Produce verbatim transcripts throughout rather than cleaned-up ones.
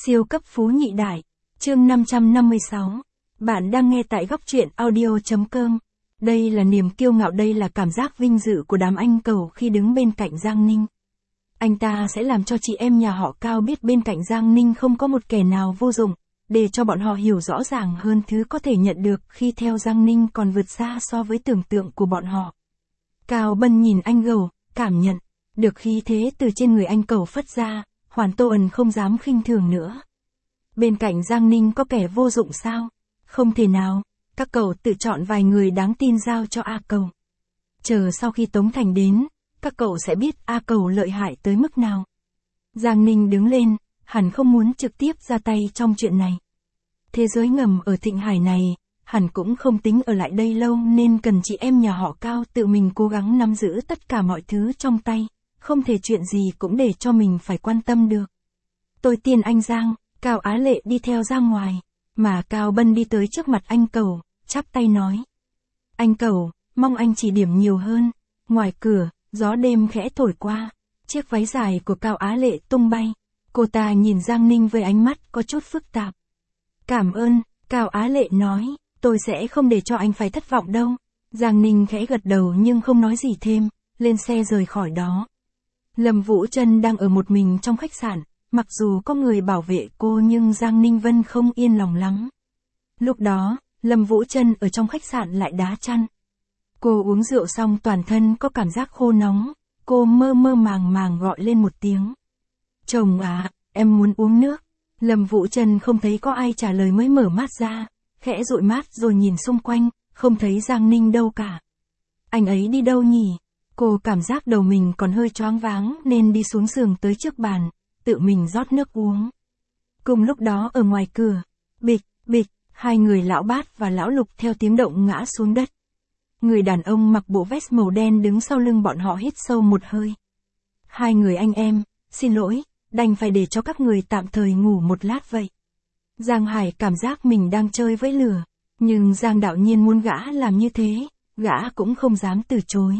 Siêu cấp phú nhị đại, chương năm trăm năm mươi sáu. Bạn đang nghe tại góc truyện audio.com. Đây là niềm kiêu ngạo, đây là cảm giác vinh dự của đám anh cẩu khi đứng bên cạnh Giang Ninh. Anh ta sẽ làm cho chị em nhà họ Cao biết bên cạnh Giang Ninh không có một kẻ nào vô dụng, để cho bọn họ hiểu rõ ràng hơn thứ có thể nhận được khi theo Giang Ninh còn vượt xa so với tưởng tượng của bọn họ. Cao Bân nhìn anh gầu, cảm nhận được khí thế từ trên người anh cẩu phất ra, Hoàn Tô Ẩn không dám khinh thường nữa. Bên cạnh Giang Ninh có kẻ vô dụng sao? Không thể nào, các cậu tự chọn vài người đáng tin giao cho A Cẩu. Chờ sau khi Tống Thành đến, các cậu sẽ biết A Cẩu lợi hại tới mức nào. Giang Ninh đứng lên, hẳn không muốn trực tiếp ra tay trong chuyện này. Thế giới ngầm ở Thịnh Hải này, hẳn cũng không tính ở lại đây lâu nên cần chị em nhà họ Cao tự mình cố gắng nắm giữ tất cả mọi thứ trong tay, không thể chuyện gì cũng để cho mình phải quan tâm được. Tôi tiên anh Giang, Cao Á Lệ đi theo ra ngoài, mà Cao Bân đi tới trước mặt anh Cẩu, chắp tay nói. Anh Cẩu, mong anh chỉ điểm nhiều hơn. Ngoài cửa, gió đêm khẽ thổi qua, chiếc váy dài của Cao Á Lệ tung bay, cô ta nhìn Giang Ninh với ánh mắt có chút phức tạp. Cảm ơn, Cao Á Lệ nói, tôi sẽ không để cho anh phải thất vọng đâu. Giang Ninh khẽ gật đầu nhưng không nói gì thêm, lên xe rời khỏi đó. Lâm Vũ Trân đang ở một mình trong khách sạn, mặc dù có người bảo vệ cô nhưng Giang Ninh Vân không yên lòng lắm. Lúc đó, Lâm Vũ Trân ở trong khách sạn lại đá chăn. Cô uống rượu xong toàn thân có cảm giác khô nóng, cô mơ mơ màng màng gọi lên một tiếng. Chồng à, em muốn uống nước. Lâm Vũ Trân không thấy có ai trả lời mới mở mắt ra, khẽ dụi mắt rồi nhìn xung quanh, không thấy Giang Ninh đâu cả. Anh ấy đi đâu nhỉ? Cô cảm giác đầu mình còn hơi choáng váng nên đi xuống giường tới trước bàn, tự mình rót nước uống. Cùng lúc đó ở ngoài cửa, bịch, bịch, hai người lão Bát và lão Lục theo tiếng động ngã xuống đất. Người đàn ông mặc bộ vest màu đen đứng sau lưng bọn họ hít sâu một hơi. Hai người anh em, xin lỗi, đành phải để cho các người tạm thời ngủ một lát vậy. Giang Hải cảm giác mình đang chơi với lửa, nhưng Giang Đạo Nhiên muốn gã làm như thế, gã cũng không dám từ chối.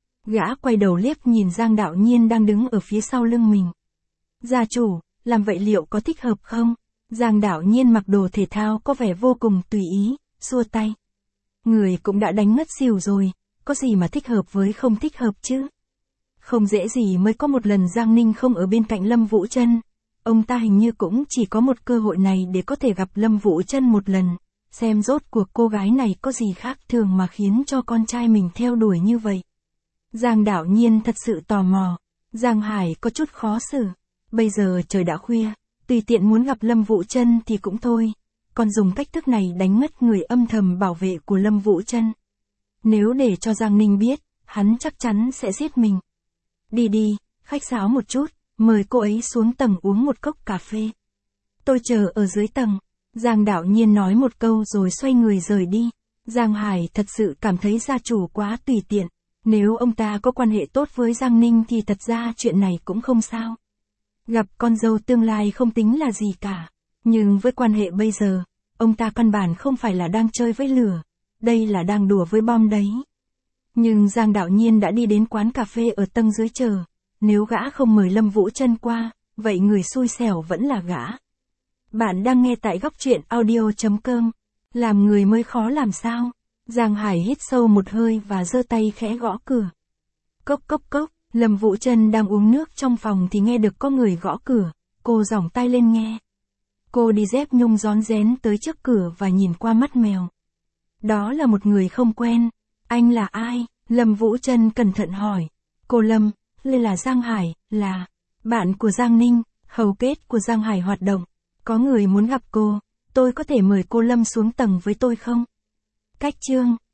Gã quay đầu liếc nhìn Giang Đạo Nhiên đang đứng ở phía sau lưng mình. Gia chủ, làm vậy liệu có thích hợp không? Giang Đạo Nhiên mặc đồ thể thao có vẻ vô cùng tùy ý, xua tay. Người cũng đã đánh ngất xỉu rồi, có gì mà thích hợp với không thích hợp chứ? Không dễ gì mới có một lần Giang Ninh không ở bên cạnh Lâm Vũ Trân. Ông ta hình như cũng chỉ có một cơ hội này để có thể gặp Lâm Vũ Trân một lần, xem rốt cuộc cô gái này có gì khác thường mà khiến cho con trai mình theo đuổi như vậy. Giang Đạo Nhiên thật sự tò mò. Giang Hải có chút khó xử. Bây giờ trời đã khuya, tùy tiện muốn gặp Lâm Vũ Trân thì cũng thôi, còn dùng cách thức này đánh mất người âm thầm bảo vệ của Lâm Vũ Trân. Nếu để cho Giang Ninh biết, hắn chắc chắn sẽ giết mình. Đi đi, khách sáo một chút, mời cô ấy xuống tầng uống một cốc cà phê. Tôi chờ ở dưới tầng. Giang Đạo Nhiên nói một câu rồi xoay người rời đi. Giang Hải thật sự cảm thấy gia chủ quá tùy tiện. Nếu ông ta có quan hệ tốt với Giang Ninh thì thật ra chuyện này cũng không sao. Gặp con dâu tương lai không tính là gì cả. Nhưng với quan hệ bây giờ, ông ta căn bản không phải là đang chơi với lửa. Đây là đang đùa với bom đấy. Nhưng Giang Đạo Nhiên đã đi đến quán cà phê ở tầng dưới chờ. Nếu gã không mời Lâm Vũ Trân qua, vậy người xui xẻo vẫn là gã. Bạn đang nghe tại góc truyện audio.com. Làm người mới khó làm sao? Giang Hải hít sâu một hơi và giơ tay khẽ gõ cửa. Cốc cốc cốc, Lâm Vũ Trân đang uống nước trong phòng thì nghe được có người gõ cửa, cô giỏng tai lên nghe. Cô đi dép nhung rón rén tới trước cửa và nhìn qua mắt mèo. Đó là một người không quen. Anh là ai? Lâm Vũ Trân cẩn thận hỏi. Cô Lâm, đây là Giang Hải, là bạn của Giang Ninh, hầu kết của Giang Hải hoạt động. Có người muốn gặp cô, tôi có thể mời cô Lâm xuống tầng với tôi không? Cách chương.